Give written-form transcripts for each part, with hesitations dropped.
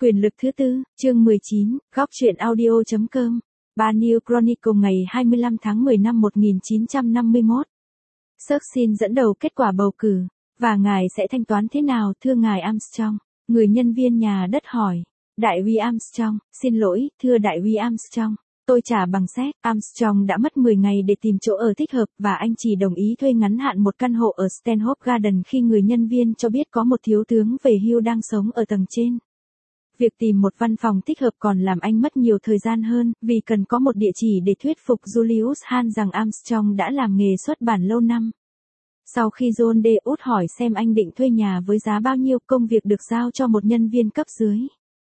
Quyền lực thứ tư, chương 19, góc truyện audio.com. Ba New Chronicle ngày 25 tháng 10 năm 1951. Searchin dẫn đầu kết quả bầu cử. Và ngài sẽ thanh toán thế nào thưa ngài Armstrong? Người nhân viên nhà đất hỏi. Đại úy Armstrong, xin lỗi, thưa đại úy Armstrong. Tôi trả bằng séc. Armstrong đã mất 10 ngày để tìm chỗ ở thích hợp và anh chỉ đồng ý thuê ngắn hạn một căn hộ ở Stanhope Garden khi người nhân viên cho biết có một thiếu tướng về hưu đang sống ở tầng trên. Việc tìm một văn phòng thích hợp còn làm anh mất nhiều thời gian hơn, vì cần có một địa chỉ để thuyết phục Julius Hahn rằng Armstrong đã làm nghề xuất bản lâu năm. Sau khi John D. Wood hỏi xem anh định thuê nhà với giá bao nhiêu, công việc được giao cho một nhân viên cấp dưới.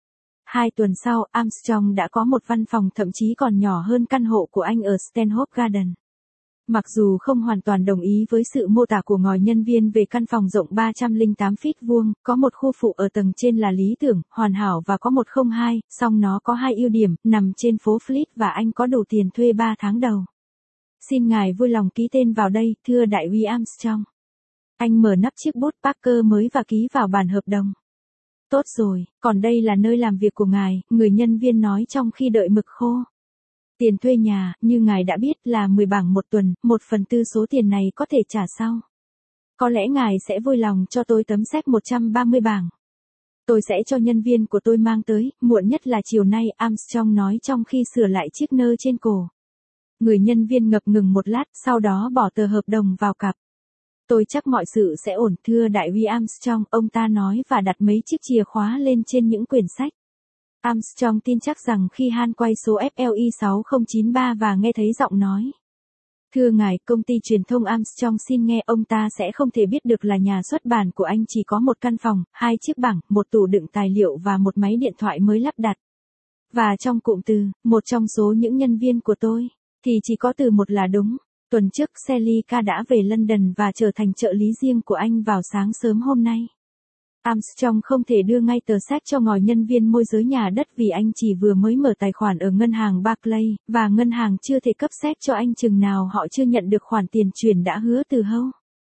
2 tuần sau, Armstrong đã có một văn phòng thậm chí còn nhỏ hơn căn hộ của anh ở Stanhope Garden. Mặc dù không hoàn toàn đồng ý với sự mô tả của ngòi nhân viên về căn phòng rộng 308 feet vuông, có một khu phụ ở tầng trên là lý tưởng, hoàn hảo và có 102, song nó có 2 ưu điểm, nằm trên phố Fleet và anh có đủ tiền thuê 3 tháng đầu. Xin ngài vui lòng ký tên vào đây, thưa đại úy Armstrong. Anh mở nắp chiếc bút Parker mới và ký vào bản hợp đồng. Tốt rồi, còn đây là nơi làm việc của ngài, người nhân viên nói trong khi đợi mực khô. Tiền thuê nhà, như ngài đã biết, là 10 bảng một tuần, 1/4 số tiền này có thể trả sau. Có lẽ ngài sẽ vui lòng cho tôi tấm séc 130 bảng. Tôi sẽ cho nhân viên của tôi mang tới, muộn nhất là chiều nay, Armstrong nói trong khi sửa lại chiếc nơ trên cổ. Người nhân viên ngập ngừng một lát, sau đó bỏ tờ hợp đồng vào cặp. Tôi chắc mọi sự sẽ ổn, thưa đại úy Armstrong, ông ta nói và đặt mấy chiếc chìa khóa lên trên những quyển sách. Armstrong tin chắc rằng khi Han quay số FLI 6093 và nghe thấy giọng nói. Thưa ngài, công ty truyền thông Armstrong xin nghe, ông ta sẽ không thể biết được là nhà xuất bản của anh chỉ có một căn phòng, 2 chiếc bảng, một tủ đựng tài liệu và một máy điện thoại mới lắp đặt. Và trong cụm từ, một trong số những nhân viên của tôi, thì chỉ có từ một là đúng. Tuần trước Sally K đã về London và trở thành trợ lý riêng của anh vào sáng sớm hôm nay. Armstrong không thể đưa ngay tờ séc cho ngòi nhân viên môi giới nhà đất vì anh chỉ vừa mới mở tài khoản ở ngân hàng Barclays, và ngân hàng chưa thể cấp séc cho anh chừng nào họ chưa nhận được khoản tiền chuyển đã hứa từ Hâu.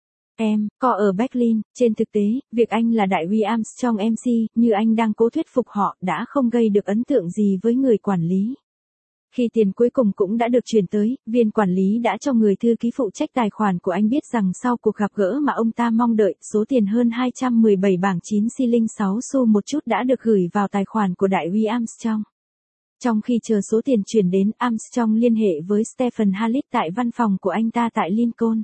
Có ở Berlin. Trên thực tế, việc anh là đại úy Armstrong MC, như anh đang cố thuyết phục họ, đã không gây được ấn tượng gì với người quản lý. Khi tiền cuối cùng cũng đã được chuyển tới, viên quản lý đã cho người thư ký phụ trách tài khoản của anh biết rằng sau cuộc gặp gỡ mà ông ta mong đợi, số tiền hơn 217 bảng 9 xi-linh 6 xu một chút đã được gửi vào tài khoản của đại úy Armstrong. Trong khi chờ số tiền chuyển đến, Armstrong liên hệ với Stephen Hallit tại văn phòng của anh ta tại Lincoln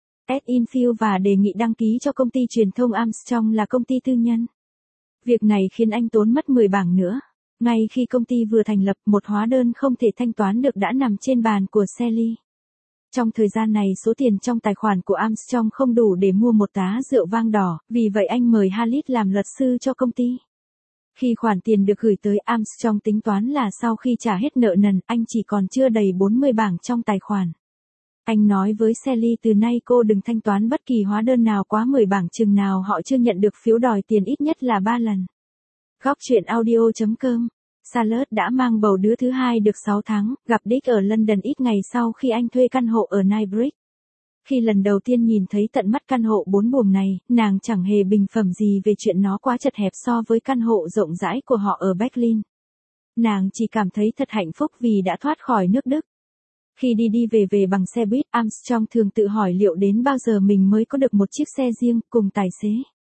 Inn Fields và đề nghị đăng ký cho công ty truyền thông Armstrong là công ty tư nhân. Việc này khiến anh tốn mất 10 bảng nữa. Ngay khi công ty vừa thành lập, một hóa đơn không thể thanh toán được đã nằm trên bàn của Sally. Trong thời gian này số tiền trong tài khoản của Armstrong không đủ để mua một tá rượu vang đỏ, vì vậy anh mời Hallit làm luật sư cho công ty. Khi khoản tiền được gửi tới, Armstrong tính toán là sau khi trả hết nợ nần, anh chỉ còn chưa đầy 40 bảng trong tài khoản. Anh nói với Sally từ nay cô đừng thanh toán bất kỳ hóa đơn nào quá 10 bảng chừng nào họ chưa nhận được phiếu đòi tiền ít nhất là 3 lần. Góc truyện audio.com. Charlotte đã mang bầu đứa thứ hai được 6 tháng, gặp Dick ở London ít ngày sau khi anh thuê căn hộ ở Knightsbridge. Khi lần đầu tiên nhìn thấy tận mắt căn hộ 4 buồng này, nàng chẳng hề bình phẩm gì về chuyện nó quá chật hẹp so với căn hộ rộng rãi của họ ở Berlin. Nàng chỉ cảm thấy thật hạnh phúc vì đã thoát khỏi nước Đức. Khi đi về bằng xe buýt, Armstrong thường tự hỏi liệu đến bao giờ mình mới có được một chiếc xe riêng, cùng tài xế.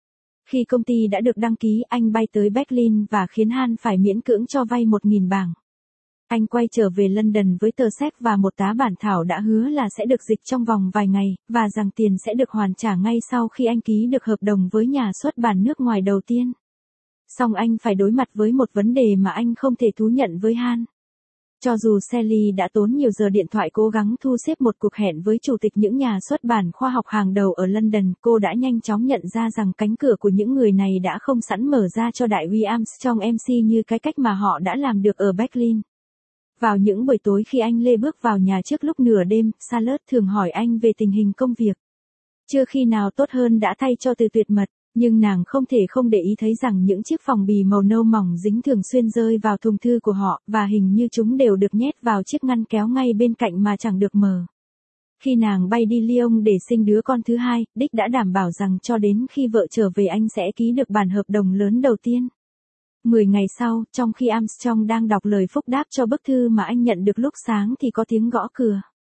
Khi công ty đã được đăng ký, anh bay tới Berlin và khiến Han phải miễn cưỡng cho vay 1.000 bảng. Anh quay trở về London với tờ séc và một tá bản thảo đã hứa là sẽ được dịch trong vòng vài ngày, và rằng tiền sẽ được hoàn trả ngay sau khi anh ký được hợp đồng với nhà xuất bản nước ngoài đầu tiên. Song anh phải đối mặt với một vấn đề mà anh không thể thú nhận với Han. Cho dù Sally đã tốn nhiều giờ điện thoại cố gắng thu xếp một cuộc hẹn với chủ tịch những nhà xuất bản khoa học hàng đầu ở London, cô đã nhanh chóng nhận ra rằng cánh cửa của những người này đã không sẵn mở ra cho đại úy Armstrong MC như cái cách mà họ đã làm được ở Berlin. Vào những buổi tối khi anh Lê bước vào nhà trước lúc nửa đêm, Charlotte thường hỏi anh về tình hình công việc. Chưa khi nào tốt hơn đã thay cho từ tuyệt mật. Nhưng nàng không thể không để ý thấy rằng những chiếc phòng bì màu nâu mỏng dính thường xuyên rơi vào thùng thư của họ, và hình như chúng đều được nhét vào chiếc ngăn kéo ngay bên cạnh mà chẳng được mở. Khi nàng bay đi Lyon để sinh đứa con thứ hai, Dick đã đảm bảo rằng cho đến khi vợ trở về anh sẽ ký được bản hợp đồng lớn đầu tiên. 10 ngày sau, trong khi Armstrong đang đọc lời phúc đáp cho bức thư mà anh nhận được lúc sáng thì có tiếng gõ cửa.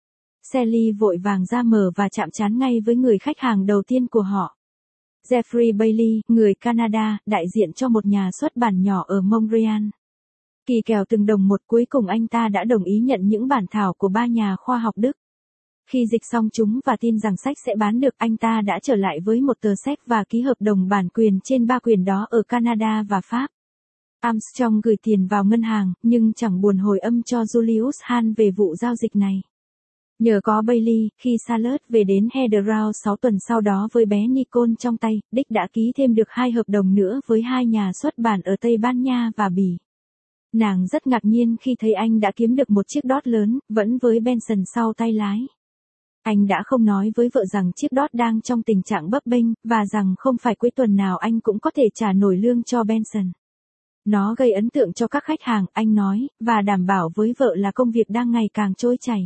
Sally vội vàng ra mở và chạm trán ngay với người khách hàng đầu tiên của họ. Jeffrey Bailey, người Canada, đại diện cho một nhà xuất bản nhỏ ở Montreal. Kỳ kèo từng đồng một, cuối cùng anh ta đã đồng ý nhận những bản thảo của 3 nhà khoa học Đức. Khi dịch xong chúng và tin rằng sách sẽ bán được, anh ta đã trở lại với một tờ séc và ký hợp đồng bản quyền trên 3 quyền đó ở Canada và Pháp. Armstrong gửi tiền vào ngân hàng, nhưng chẳng buồn hồi âm cho Julius Hahn về vụ giao dịch này. Nhờ có Bailey, khi Charlotte về đến Heathrow 6 tuần sau đó với bé Nicole trong tay, Dick đã ký thêm được 2 hợp đồng nữa với 2 nhà xuất bản ở Tây Ban Nha và Bỉ. Nàng rất ngạc nhiên khi thấy anh đã kiếm được một chiếc đót lớn, vẫn với Benson sau tay lái. Anh đã không nói với vợ rằng chiếc đót đang trong tình trạng bấp bênh, và rằng không phải cuối tuần nào anh cũng có thể trả nổi lương cho Benson. Nó gây ấn tượng cho các khách hàng, anh nói, và đảm bảo với vợ là công việc đang ngày càng trôi chảy.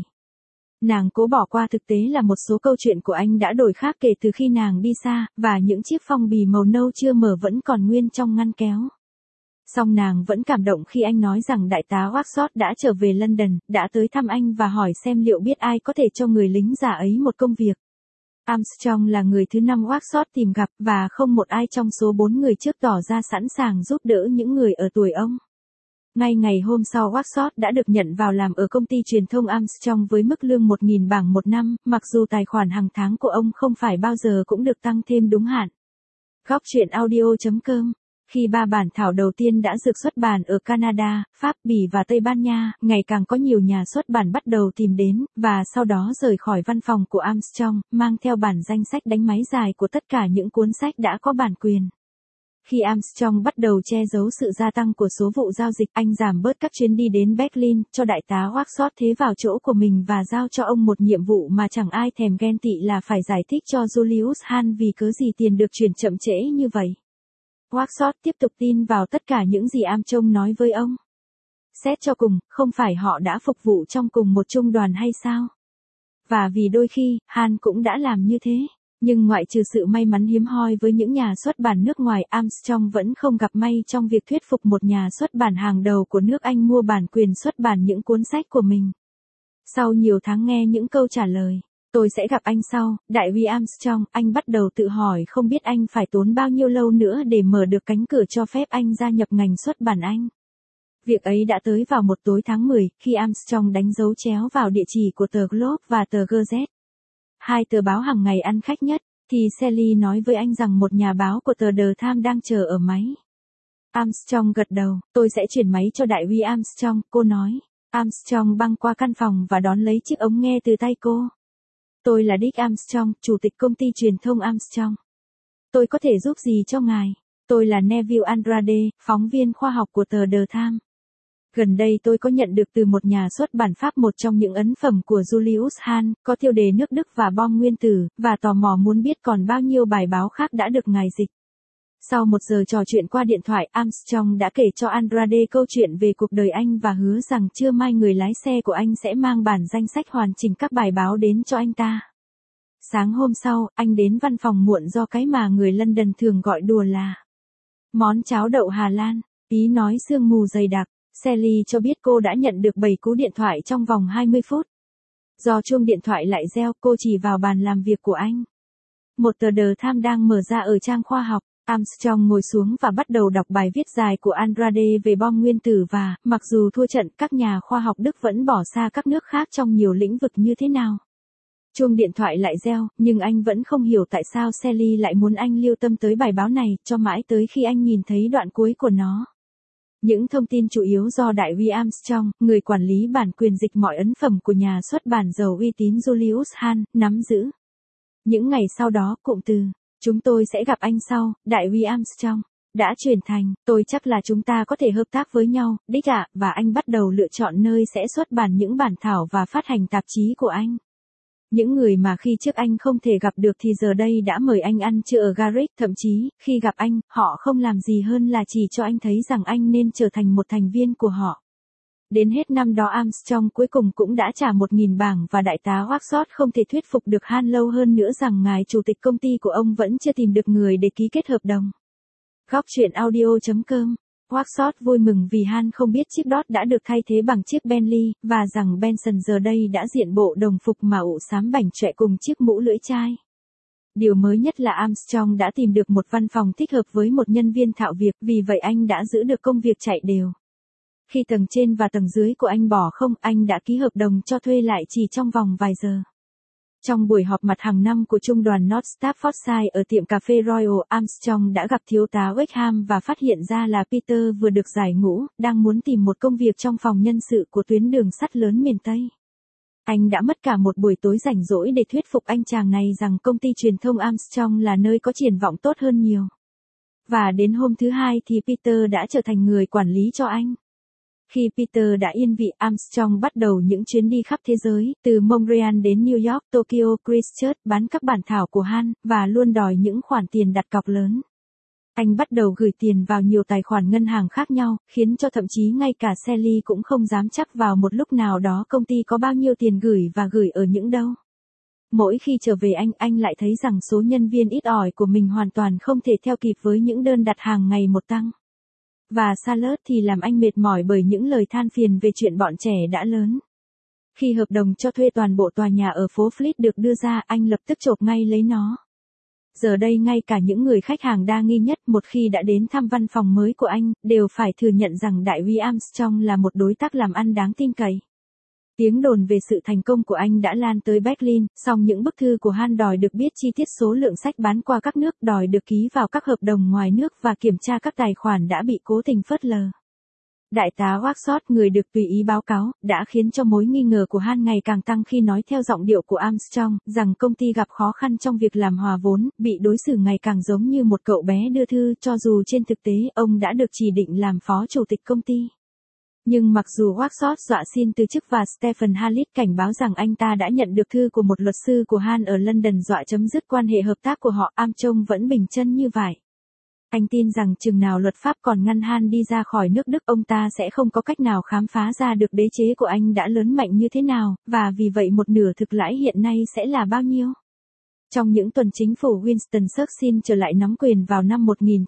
Nàng cố bỏ qua thực tế là một số câu chuyện của anh đã đổi khác kể từ khi nàng đi xa, và những chiếc phong bì màu nâu chưa mở vẫn còn nguyên trong ngăn kéo. Song nàng vẫn cảm động khi anh nói rằng đại tá Waxford đã trở về London, đã tới thăm anh và hỏi xem liệu biết ai có thể cho người lính già ấy một công việc. Armstrong là người thứ 5 Waxford tìm gặp, và không một ai trong số 4 người trước tỏ ra sẵn sàng giúp đỡ những người ở tuổi ông. Ngay ngày hôm sau, Waxford đã được nhận vào làm ở công ty truyền thông Armstrong với mức lương 1.000 bảng một năm, mặc dù tài khoản hàng tháng của ông không phải bao giờ cũng được tăng thêm đúng hạn. Góc truyện audio.com. Khi 3 bản thảo đầu tiên đã được xuất bản ở Canada, Pháp, Bỉ và Tây Ban Nha, ngày càng có nhiều nhà xuất bản bắt đầu tìm đến, và sau đó rời khỏi văn phòng của Armstrong, mang theo bản danh sách đánh máy dài của tất cả những cuốn sách đã có bản quyền. Khi Armstrong bắt đầu che giấu sự gia tăng của số vụ giao dịch, anh giảm bớt các chuyến đi đến Berlin, cho đại tá Waxford thế vào chỗ của mình và giao cho ông một nhiệm vụ mà chẳng ai thèm ghen tị, là phải giải thích cho Julius Hahn vì cớ gì tiền được chuyển chậm trễ như vậy. Waxford tiếp tục tin vào tất cả những gì Armstrong nói với ông. Xét cho cùng, không phải họ đã phục vụ trong cùng một trung đoàn hay sao? Và vì đôi khi, Hahn cũng đã làm như thế. Nhưng ngoại trừ sự may mắn hiếm hoi với những nhà xuất bản nước ngoài, Armstrong vẫn không gặp may trong việc thuyết phục một nhà xuất bản hàng đầu của nước Anh mua bản quyền xuất bản những cuốn sách của mình. Sau nhiều tháng nghe những câu trả lời, tôi sẽ gặp anh sau, đại úy Armstrong, anh bắt đầu tự hỏi không biết anh phải tốn bao nhiêu lâu nữa để mở được cánh cửa cho phép anh gia nhập ngành xuất bản Anh. Việc ấy đã tới vào một tối tháng 10, khi Armstrong đánh dấu chéo vào địa chỉ của tờ Globe và tờ Gazette. 2 tờ báo hàng ngày ăn khách nhất, thì Sally nói với anh rằng một nhà báo của tờ The Times đang chờ ở máy. Armstrong gật đầu, tôi sẽ chuyển máy cho đại úy Armstrong, cô nói. Armstrong băng qua căn phòng và đón lấy chiếc ống nghe từ tay cô. Tôi là Dick Armstrong, chủ tịch công ty truyền thông Armstrong. Tôi có thể giúp gì cho ngài? Tôi là Neville Andrade, phóng viên khoa học của tờ The Times. Gần đây tôi có nhận được từ một nhà xuất bản Pháp một trong những ấn phẩm của Julius Hahn, có tiêu đề nước Đức và bom nguyên tử, và tò mò muốn biết còn bao nhiêu bài báo khác đã được ngài dịch. Sau 1 giờ trò chuyện qua điện thoại, Armstrong đã kể cho Andrade câu chuyện về cuộc đời anh và hứa rằng trưa mai người lái xe của anh sẽ mang bản danh sách hoàn chỉnh các bài báo đến cho anh ta. Sáng hôm sau, anh đến văn phòng muộn do cái mà người London thường gọi đùa là món cháo đậu Hà Lan, ý nói sương mù dày đặc. Sally cho biết cô đã nhận được 7 cú điện thoại trong vòng 20 phút. Do chuông điện thoại lại reo, cô chỉ vào bàn làm việc của anh. Một tờ The Times đang mở ra ở trang khoa học. Armstrong ngồi xuống và bắt đầu đọc bài viết dài của Andrade về bom nguyên tử và, mặc dù thua trận, các nhà khoa học Đức vẫn bỏ xa các nước khác trong nhiều lĩnh vực như thế nào. Chuông điện thoại lại reo, nhưng anh vẫn không hiểu tại sao Sally lại muốn anh lưu tâm tới bài báo này, cho mãi tới khi anh nhìn thấy đoạn cuối của nó. Những thông tin chủ yếu do đại úy Armstrong, người quản lý bản quyền dịch mọi ấn phẩm của nhà xuất bản giàu uy tín Julius Hahn, nắm giữ. Những ngày sau đó, cụm từ chúng tôi sẽ gặp anh sau, đại úy Armstrong, đã chuyển thành, tôi chắc là chúng ta có thể hợp tác với nhau, Dick ạ, và anh bắt đầu lựa chọn nơi sẽ xuất bản những bản thảo và phát hành tạp chí của anh. Những người mà khi trước anh không thể gặp được thì giờ đây đã mời anh ăn trưa ở Garrick, thậm chí, khi gặp anh, họ không làm gì hơn là chỉ cho anh thấy rằng anh nên trở thành một thành viên của họ. Đến hết năm đó Armstrong cuối cùng cũng đã trả 1.000 bảng và đại tá Waxford không thể thuyết phục được Hahn lâu hơn nữa rằng ngài chủ tịch công ty của ông vẫn chưa tìm được người để ký kết hợp đồng. Góc truyện audio.com Workshop vui mừng vì Han không biết chiếc Dodge đã được thay thế bằng chiếc Bentley, và rằng Benson giờ đây đã diện bộ đồng phục màu xám bảnh chọe cùng chiếc mũ lưỡi chai. Điều mới nhất là Armstrong đã tìm được một văn phòng thích hợp với một nhân viên thạo việc, vì vậy anh đã giữ được công việc chạy đều. Khi tầng trên và tầng dưới của anh bỏ không, anh đã ký hợp đồng cho thuê lại chỉ trong vòng vài giờ. Trong buổi họp mặt hàng năm của trung đoàn North Staffordshire ở tiệm cà phê Royal, Armstrong đã gặp thiếu tá Wakeham và phát hiện ra là Peter vừa được giải ngũ, đang muốn tìm một công việc trong phòng nhân sự của tuyến đường sắt lớn miền Tây. Anh đã mất cả một buổi tối rảnh rỗi để thuyết phục anh chàng này rằng công ty truyền thông Armstrong là nơi có triển vọng tốt hơn nhiều. Và đến hôm thứ hai thì Peter đã trở thành người quản lý cho anh. Khi Peter đã yên vị, Armstrong bắt đầu những chuyến đi khắp thế giới, từ Montreal đến New York, Tokyo, Christchurch, bán các bản thảo của Han, và luôn đòi những khoản tiền đặt cọc lớn. Anh bắt đầu gửi tiền vào nhiều tài khoản ngân hàng khác nhau, khiến cho thậm chí ngay cả Sally cũng không dám chắc vào một lúc nào đó công ty có bao nhiêu tiền gửi và gửi ở những đâu. Mỗi khi trở về anh lại thấy rằng số nhân viên ít ỏi của mình hoàn toàn không thể theo kịp với những đơn đặt hàng ngày một tăng. Và Charlotte thì làm anh mệt mỏi bởi những lời than phiền về chuyện bọn trẻ đã lớn. Khi hợp đồng cho thuê toàn bộ tòa nhà ở phố Fleet được đưa ra, anh lập tức chộp ngay lấy nó. Giờ đây ngay cả những người khách hàng đa nghi nhất một khi đã đến thăm văn phòng mới của anh, đều phải thừa nhận rằng đại úy Armstrong là một đối tác làm ăn đáng tin cậy. Tiếng đồn về sự thành công của anh đã lan tới Berlin, song những bức thư của Han đòi được biết chi tiết số lượng sách bán qua các nước, đòi được ký vào các hợp đồng ngoài nước và kiểm tra các tài khoản đã bị cố tình phớt lờ. Đại tá Workshop, người được tùy ý báo cáo, đã khiến cho mối nghi ngờ của Han ngày càng tăng khi nói theo giọng điệu của Armstrong, rằng công ty gặp khó khăn trong việc làm hòa vốn, bị đối xử ngày càng giống như một cậu bé đưa thư, cho dù trên thực tế ông đã được chỉ định làm phó chủ tịch công ty. Nhưng mặc dù Workshop dọa xin từ chức và Stephen Hallit cảnh báo rằng anh ta đã nhận được thư của một luật sư của Han ở London dọa chấm dứt quan hệ hợp tác của họ, Armstrong vẫn bình chân như vậy. Anh tin rằng chừng nào luật pháp còn ngăn Han đi ra khỏi nước Đức, ông ta sẽ không có cách nào khám phá ra được đế chế của anh đã lớn mạnh như thế nào, và vì vậy một nửa thực lãi hiện nay sẽ là bao nhiêu. Trong những tuần chính phủ Winston Churchill trở lại nắm quyền vào năm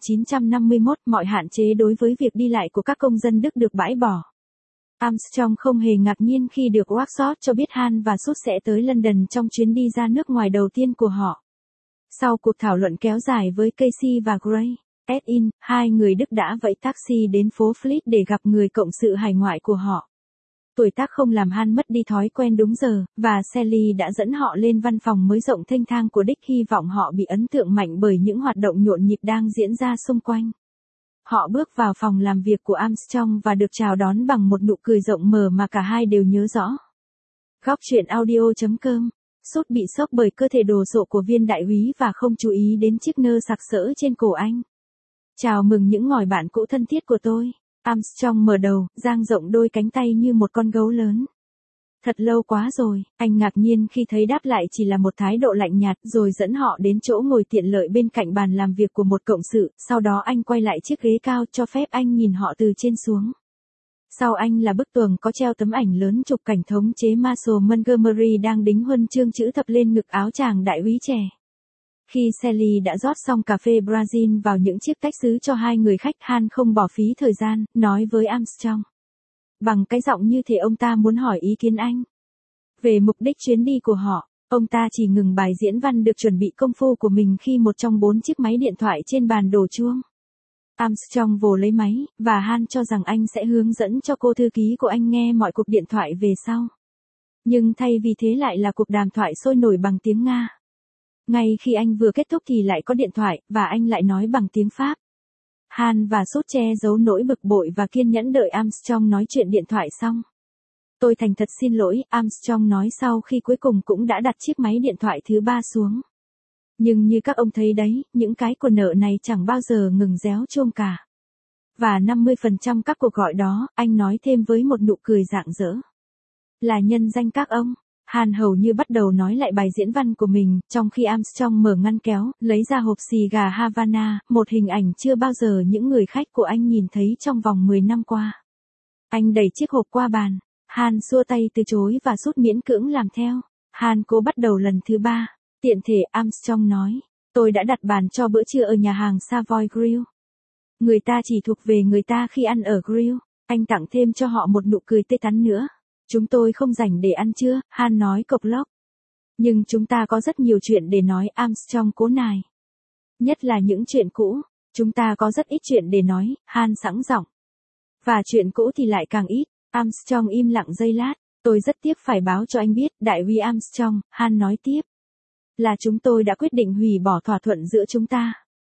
1951, mọi hạn chế đối với việc đi lại của các công dân Đức được bãi bỏ. Armstrong không hề ngạc nhiên khi được Workshop cho biết Han và Sut sẽ tới London trong chuyến đi ra nước ngoài đầu tiên của họ. Sau cuộc thảo luận kéo dài với Casey và Gray, S.in, hai người Đức đã vẫy taxi đến phố Fleet để gặp người cộng sự hải ngoại của họ. Tuổi tác không làm Han mất đi thói quen đúng giờ, và Sally đã dẫn họ lên văn phòng mới rộng thênh thang của Dick, hy vọng họ bị ấn tượng mạnh bởi những hoạt động nhộn nhịp đang diễn ra xung quanh. Họ bước vào phòng làm việc của Armstrong và được chào đón bằng một nụ cười rộng mở mà cả hai đều nhớ rõ. Góc truyện audio.com. Sút bị sốc bởi cơ thể đồ sộ của viên đại úy và không chú ý đến chiếc nơ sặc sỡ trên cổ anh. Chào mừng những ngòi bạn cũ thân thiết của tôi. Armstrong mở đầu, dang rộng đôi cánh tay như một con gấu lớn. Thật lâu quá rồi, anh ngạc nhiên khi thấy đáp lại chỉ là một thái độ lạnh nhạt, rồi dẫn họ đến chỗ ngồi tiện lợi bên cạnh bàn làm việc của một cộng sự, sau đó anh quay lại chiếc ghế cao cho phép anh nhìn họ từ trên xuống. Sau anh là bức tường có treo tấm ảnh lớn chụp cảnh thống chế Marshal Montgomery đang đính huân chương chữ thập lên ngực áo chàng đại úy trẻ. Khi Sally đã rót xong cà phê Brazil vào những chiếc tách sứ cho hai người khách, Han không bỏ phí thời gian, nói với Armstrong. Bằng cái giọng như thể ông ta muốn hỏi ý kiến anh. Về mục đích chuyến đi của họ, ông ta chỉ ngừng bài diễn văn được chuẩn bị công phu của mình khi một trong 4 chiếc máy điện thoại trên bàn đổ chuông. Armstrong vồ lấy máy, và Han cho rằng anh sẽ hướng dẫn cho cô thư ký của anh nghe mọi cuộc điện thoại về sau. Nhưng thay vì thế lại là cuộc đàm thoại sôi nổi bằng tiếng Nga. Ngay khi anh vừa kết thúc thì lại có điện thoại, và anh lại nói bằng tiếng Pháp. Han và Sút che giấu nỗi bực bội và kiên nhẫn đợi Armstrong nói chuyện điện thoại xong. Tôi thành thật xin lỗi, Armstrong nói sau khi cuối cùng cũng đã đặt chiếc máy điện thoại thứ 3 xuống. Nhưng như các ông thấy đấy, những cái của nợ này chẳng bao giờ ngừng réo chuông cả. Và 50% các cuộc gọi đó, anh nói thêm với một nụ cười rạng rỡ. Là nhân danh các ông. Han hầu như bắt đầu nói lại bài diễn văn của mình, trong khi Armstrong mở ngăn kéo, lấy ra hộp xì gà Havana, một hình ảnh chưa bao giờ những người khách của anh nhìn thấy trong vòng 10 năm qua. Anh đẩy chiếc hộp qua bàn. Han xua tay từ chối và Sút miễn cưỡng làm theo. Han cố bắt đầu lần thứ 3. Tiện thể, Armstrong nói. Tôi đã đặt bàn cho bữa trưa ở nhà hàng Savoy Grill. Người ta chỉ thuộc về người ta khi ăn ở grill. Anh tặng thêm cho họ một nụ cười tươi tắn nữa. Chúng tôi không rảnh để ăn trưa, Han nói cộc lốc. Nhưng chúng ta có rất nhiều chuyện để nói, Armstrong cố nài. Nhất là những chuyện cũ. Chúng ta có rất ít chuyện để nói, Han sẵn giọng. Và chuyện cũ thì lại càng ít. Armstrong im lặng giây lát. Tôi rất tiếc phải báo cho anh biết, đại úy Armstrong, Han nói tiếp. Là chúng tôi đã quyết định hủy bỏ thỏa thuận giữa chúng ta.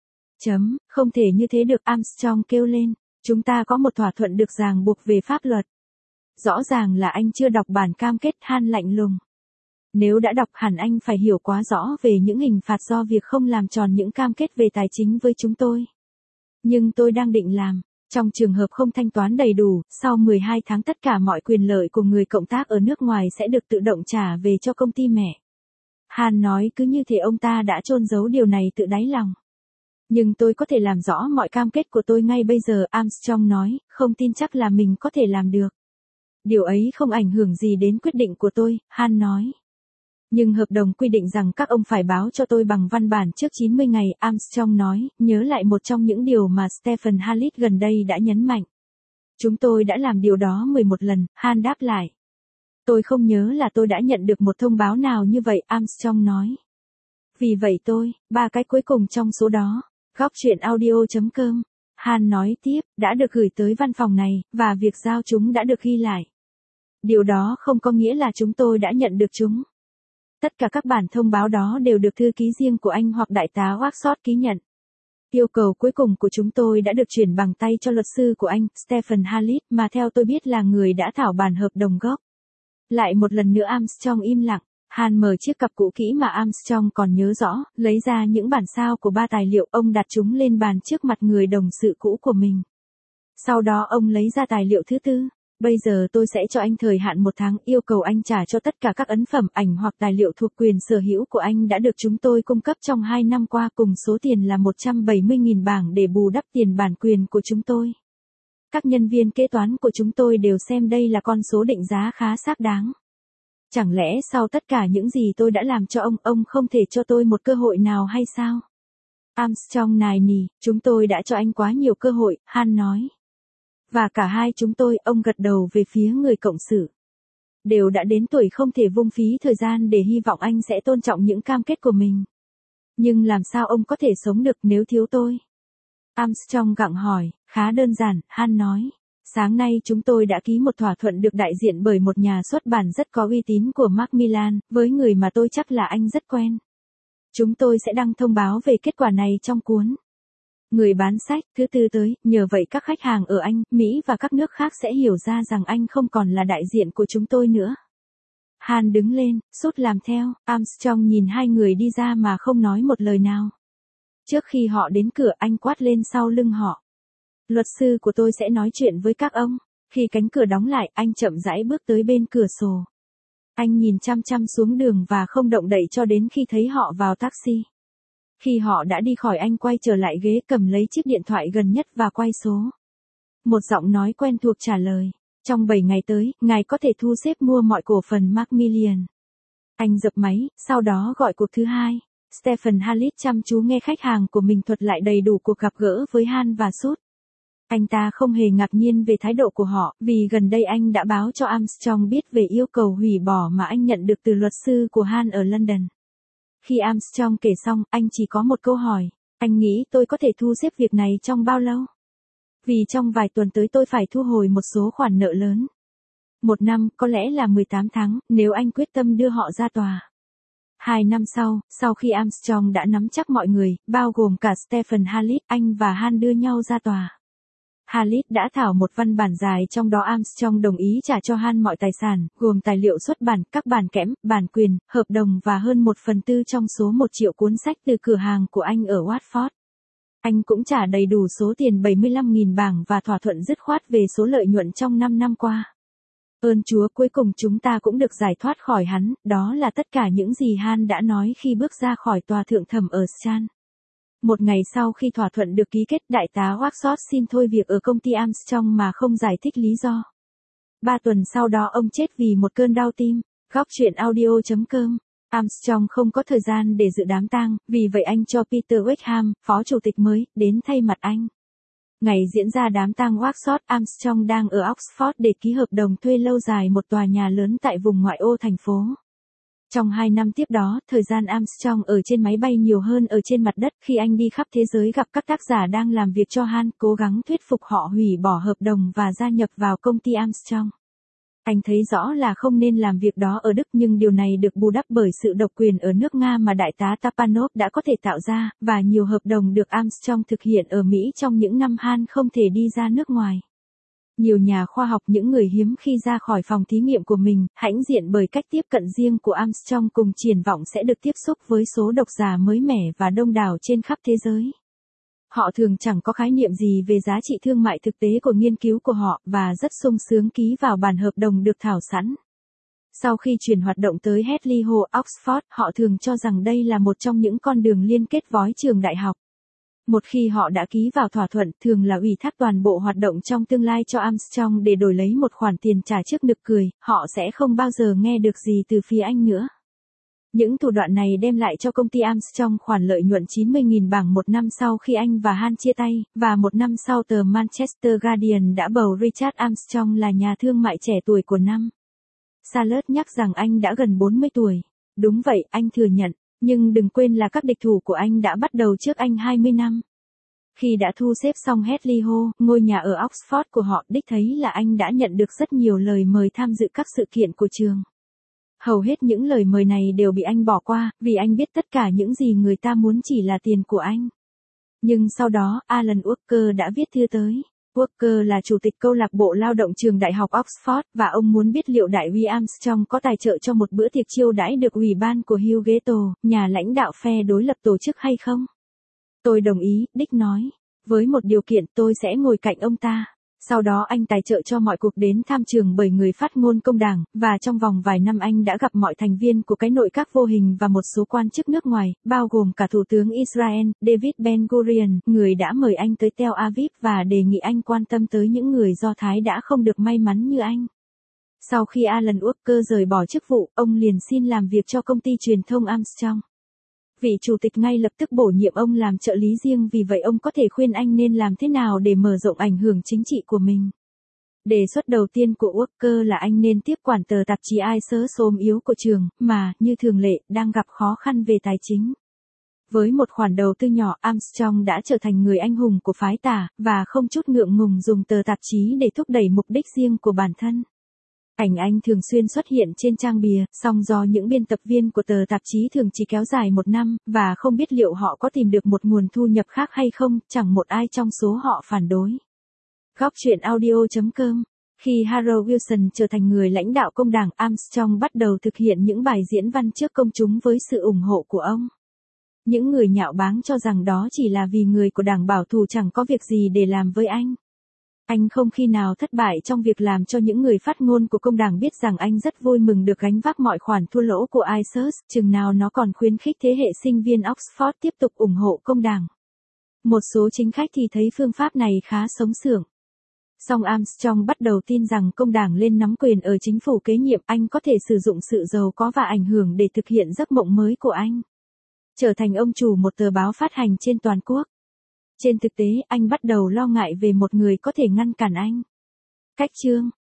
Không thể như thế được, Armstrong kêu lên. Chúng ta có một thỏa thuận được ràng buộc về pháp luật. Rõ ràng là anh chưa đọc bản cam kết, Han lạnh lùng. Nếu đã đọc hẳn anh phải hiểu quá rõ về những hình phạt do việc không làm tròn những cam kết về tài chính với chúng tôi. Nhưng tôi đang định làm. Trong trường hợp không thanh toán đầy đủ, sau 12 tháng tất cả mọi quyền lợi của người cộng tác ở nước ngoài sẽ được tự động trả về cho công ty mẹ. Han nói cứ như thể ông ta đã chôn giấu điều này tự đáy lòng. Nhưng tôi có thể làm rõ mọi cam kết của tôi ngay bây giờ, Armstrong nói, không tin chắc là mình có thể làm được. Điều ấy không ảnh hưởng gì đến quyết định của tôi, Han nói. Nhưng hợp đồng quy định rằng các ông phải báo cho tôi bằng văn bản trước 90 ngày, Armstrong nói, nhớ lại một trong những điều mà Stephen Hallit gần đây đã nhấn mạnh. Chúng tôi đã làm điều đó 11 lần, Han đáp lại. Tôi không nhớ là tôi đã nhận được một thông báo nào như vậy, Armstrong nói. Vì vậy ba cái cuối cùng trong số đó, góc chuyện audio.com, Han nói tiếp, đã được gửi tới văn phòng này, và việc giao chúng đã được ghi lại. Điều đó không có nghĩa là chúng tôi đã nhận được chúng. Tất cả các bản thông báo đó đều được thư ký riêng của anh hoặc đại tá Waxshot ký nhận. Yêu cầu cuối cùng của chúng tôi đã được chuyển bằng tay cho luật sư của anh, Stephen Hallit, mà theo tôi biết là người đã thảo bản hợp đồng gốc. Lại một lần nữa Armstrong im lặng. Han mở chiếc cặp cũ kỹ mà Armstrong còn nhớ rõ, lấy ra những bản sao của 3 tài liệu, ông đặt chúng lên bàn trước mặt người đồng sự cũ của mình. Sau đó ông lấy ra tài liệu thứ 4. Bây giờ tôi sẽ cho anh thời hạn 1 tháng, yêu cầu anh trả cho tất cả các ấn phẩm, ảnh hoặc tài liệu thuộc quyền sở hữu của anh đã được chúng tôi cung cấp trong 2 năm qua, cùng số tiền là 170.000 bảng để bù đắp tiền bản quyền của chúng tôi. Các nhân viên kế toán của chúng tôi đều xem đây là con số định giá khá xác đáng. Chẳng lẽ sau tất cả những gì tôi đã làm cho ông không thể cho tôi một cơ hội nào hay sao? Armstrong nài nỉ, chúng tôi đã cho anh quá nhiều cơ hội, Han nói. Và cả hai chúng tôi, ông gật đầu về phía người cộng sự. Đều đã đến tuổi không thể vung phí thời gian để hy vọng anh sẽ tôn trọng những cam kết của mình. Nhưng làm sao ông có thể sống được nếu thiếu tôi? Armstrong gặng hỏi, khá đơn giản, Han nói. Sáng nay chúng tôi đã ký một thỏa thuận được đại diện bởi một nhà xuất bản rất có uy tín của Macmillan, với người mà tôi chắc là anh rất quen. Chúng tôi sẽ đăng thông báo về kết quả này trong cuốn Người bán sách thứ 4 tới, nhờ vậy các khách hàng ở Anh, Mỹ và các nước khác sẽ hiểu ra rằng anh không còn là đại diện của chúng tôi nữa. Han đứng lên, sốt làm theo, Armstrong nhìn hai người đi ra mà không nói một lời nào. Trước khi họ đến cửa, anh quát lên sau lưng họ. Luật sư của tôi sẽ nói chuyện với các ông. Khi cánh cửa đóng lại, anh chậm rãi bước tới bên cửa sổ. Anh nhìn chăm chăm xuống đường và không động đậy cho đến khi thấy họ vào taxi. Khi họ đã đi khỏi, anh quay trở lại ghế, cầm lấy chiếc điện thoại gần nhất và quay số. Một giọng nói quen thuộc trả lời. Trong 7 ngày tới, ngài có thể thu xếp mua mọi cổ phần Macmillan. Anh dập máy, sau đó gọi cuộc thứ 2. Stephen Hallit chăm chú nghe khách hàng của mình thuật lại đầy đủ cuộc gặp gỡ với Han và Sút. Anh ta không hề ngạc nhiên về thái độ của họ, vì gần đây anh đã báo cho Armstrong biết về yêu cầu hủy bỏ mà anh nhận được từ luật sư của Han ở London. Khi Armstrong kể xong, anh chỉ có một câu hỏi. Anh nghĩ tôi có thể thu xếp việc này trong bao lâu? Vì trong vài tuần tới tôi phải thu hồi một số khoản nợ lớn. 1 năm, có lẽ là 18 tháng, nếu anh quyết tâm đưa họ ra tòa. 2 năm sau khi Armstrong đã nắm chắc mọi người, bao gồm cả Stephen Hallit, anh và Han đưa nhau ra tòa. Hallit đã thảo một văn bản dài, trong đó Armstrong đồng ý trả cho Han mọi tài sản, gồm tài liệu xuất bản, các bản kẽm, bản quyền, hợp đồng và hơn 1/4 trong số 1 triệu cuốn sách từ cửa hàng của anh ở Watford. Anh cũng trả đầy đủ số tiền 75.000 bảng và thỏa thuận dứt khoát về số lợi nhuận trong 5 năm qua. Ơn Chúa, cuối cùng chúng ta cũng được giải thoát khỏi hắn, đó là tất cả những gì Han đã nói khi bước ra khỏi tòa thượng thẩm ở Strand. 1 ngày sau khi thỏa thuận được ký kết, đại tá Waxshot xin thôi việc ở công ty Armstrong mà không giải thích lý do. 3 tuần sau đó ông chết vì một cơn đau tim. Góc chuyện audio.com. Armstrong không có thời gian để dự đám tang, vì vậy anh cho Peter Wakeham, phó chủ tịch mới, đến thay mặt anh. Ngày diễn ra đám tang Oxford, Armstrong đang ở Oxford để ký hợp đồng thuê lâu dài một tòa nhà lớn tại vùng ngoại ô thành phố. Trong 2 năm tiếp đó, thời gian Armstrong ở trên máy bay nhiều hơn ở trên mặt đất khi anh đi khắp thế giới gặp các tác giả đang làm việc cho Han, cố gắng thuyết phục họ hủy bỏ hợp đồng và gia nhập vào công ty Armstrong. Anh thấy rõ là không nên làm việc đó ở Đức, nhưng điều này được bù đắp bởi sự độc quyền ở nước Nga mà đại tá Tapanov đã có thể tạo ra, và nhiều hợp đồng được Armstrong thực hiện ở Mỹ trong những năm Han không thể đi ra nước ngoài. Nhiều nhà khoa học, những người hiếm khi ra khỏi phòng thí nghiệm của mình, hãnh diện bởi cách tiếp cận riêng của Armstrong cùng triển vọng sẽ được tiếp xúc với số độc giả mới mẻ và đông đảo trên khắp thế giới. Họ thường chẳng có khái niệm gì về giá trị thương mại thực tế của nghiên cứu của họ, và rất sung sướng ký vào bản hợp đồng được thảo sẵn. Sau khi chuyển hoạt động tới Headley Hall, Oxford, họ thường cho rằng đây là một trong những con đường liên kết với trường đại học. Một khi họ đã ký vào thỏa thuận, thường là ủy thác toàn bộ hoạt động trong tương lai cho Armstrong để đổi lấy một khoản tiền trả trước nực cười, họ sẽ không bao giờ nghe được gì từ phía anh nữa. Những thủ đoạn này đem lại cho công ty Armstrong khoản lợi nhuận 90.000 bảng một năm sau khi anh và Han chia tay, và một năm sau tờ Manchester Guardian đã bầu Richard Armstrong là nhà thương mại trẻ tuổi của năm. Charlotte nhắc rằng anh đã gần 40 tuổi. Đúng vậy, anh thừa nhận, nhưng đừng quên là các địch thủ của anh đã bắt đầu trước anh 20 năm. Khi đã thu xếp xong Headley Hall, ngôi nhà ở Oxford của họ, đích thấy là anh đã nhận được rất nhiều lời mời tham dự các sự kiện của trường. Hầu hết những lời mời này đều bị anh bỏ qua, vì anh biết tất cả những gì người ta muốn chỉ là tiền của anh. Nhưng sau đó, Alan Walker đã viết thư tới. Walker là chủ tịch câu lạc bộ lao động trường đại học Oxford, và ông muốn biết liệu đại úy Armstrong có tài trợ cho một bữa tiệc chiêu đãi được ủy ban của Hugh Gettle, nhà lãnh đạo phe đối lập tổ chức hay không. Tôi đồng ý, Dick nói. Với một điều kiện, tôi sẽ ngồi cạnh ông ta. Sau đó anh tài trợ cho mọi cuộc đến thăm trường bởi người phát ngôn công đảng, và trong vòng vài năm anh đã gặp mọi thành viên của cái nội các vô hình và một số quan chức nước ngoài, bao gồm cả Thủ tướng Israel, David Ben-Gurion, người đã mời anh tới Tel Aviv và đề nghị anh quan tâm tới những người Do Thái đã không được may mắn như anh. Sau khi Alan Walker rời bỏ chức vụ, ông liền xin làm việc cho công ty truyền thông Armstrong. Vị chủ tịch ngay lập tức bổ nhiệm ông làm trợ lý riêng, vì vậy ông có thể khuyên anh nên làm thế nào để mở rộng ảnh hưởng chính trị của mình. Đề xuất đầu tiên của Walker là anh nên tiếp quản tờ tạp chí ai sớ xôm yếu của trường, mà, như thường lệ, đang gặp khó khăn về tài chính. Với một khoản đầu tư nhỏ, Armstrong đã trở thành người anh hùng của phái tả, và không chút ngượng ngùng dùng tờ tạp chí để thúc đẩy mục đích riêng của bản thân. Ảnh anh thường xuyên xuất hiện trên trang bìa, song do những biên tập viên của tờ tạp chí thường chỉ kéo dài một năm, và không biết liệu họ có tìm được một nguồn thu nhập khác hay không, chẳng một ai trong số họ phản đối. Góc truyện audio.com. Khi Harold Wilson trở thành người lãnh đạo công đảng, Armstrong bắt đầu thực hiện những bài diễn văn trước công chúng với sự ủng hộ của ông. Những người nhạo báng cho rằng đó chỉ là vì người của đảng bảo thủ chẳng có việc gì để làm với anh. Anh không khi nào thất bại trong việc làm cho những người phát ngôn của công đảng biết rằng anh rất vui mừng được gánh vác mọi khoản thua lỗ của ISIS, chừng nào nó còn khuyến khích thế hệ sinh viên Oxford tiếp tục ủng hộ công đảng. Một số chính khách thì thấy phương pháp này khá sống sượng. Song Armstrong bắt đầu tin rằng công đảng lên nắm quyền ở chính phủ kế nhiệm, anh có thể sử dụng sự giàu có và ảnh hưởng để thực hiện giấc mộng mới của anh. Trở thành ông chủ một tờ báo phát hành trên toàn quốc. Trên thực tế, anh bắt đầu lo ngại về một người có thể ngăn cản anh. Cách chương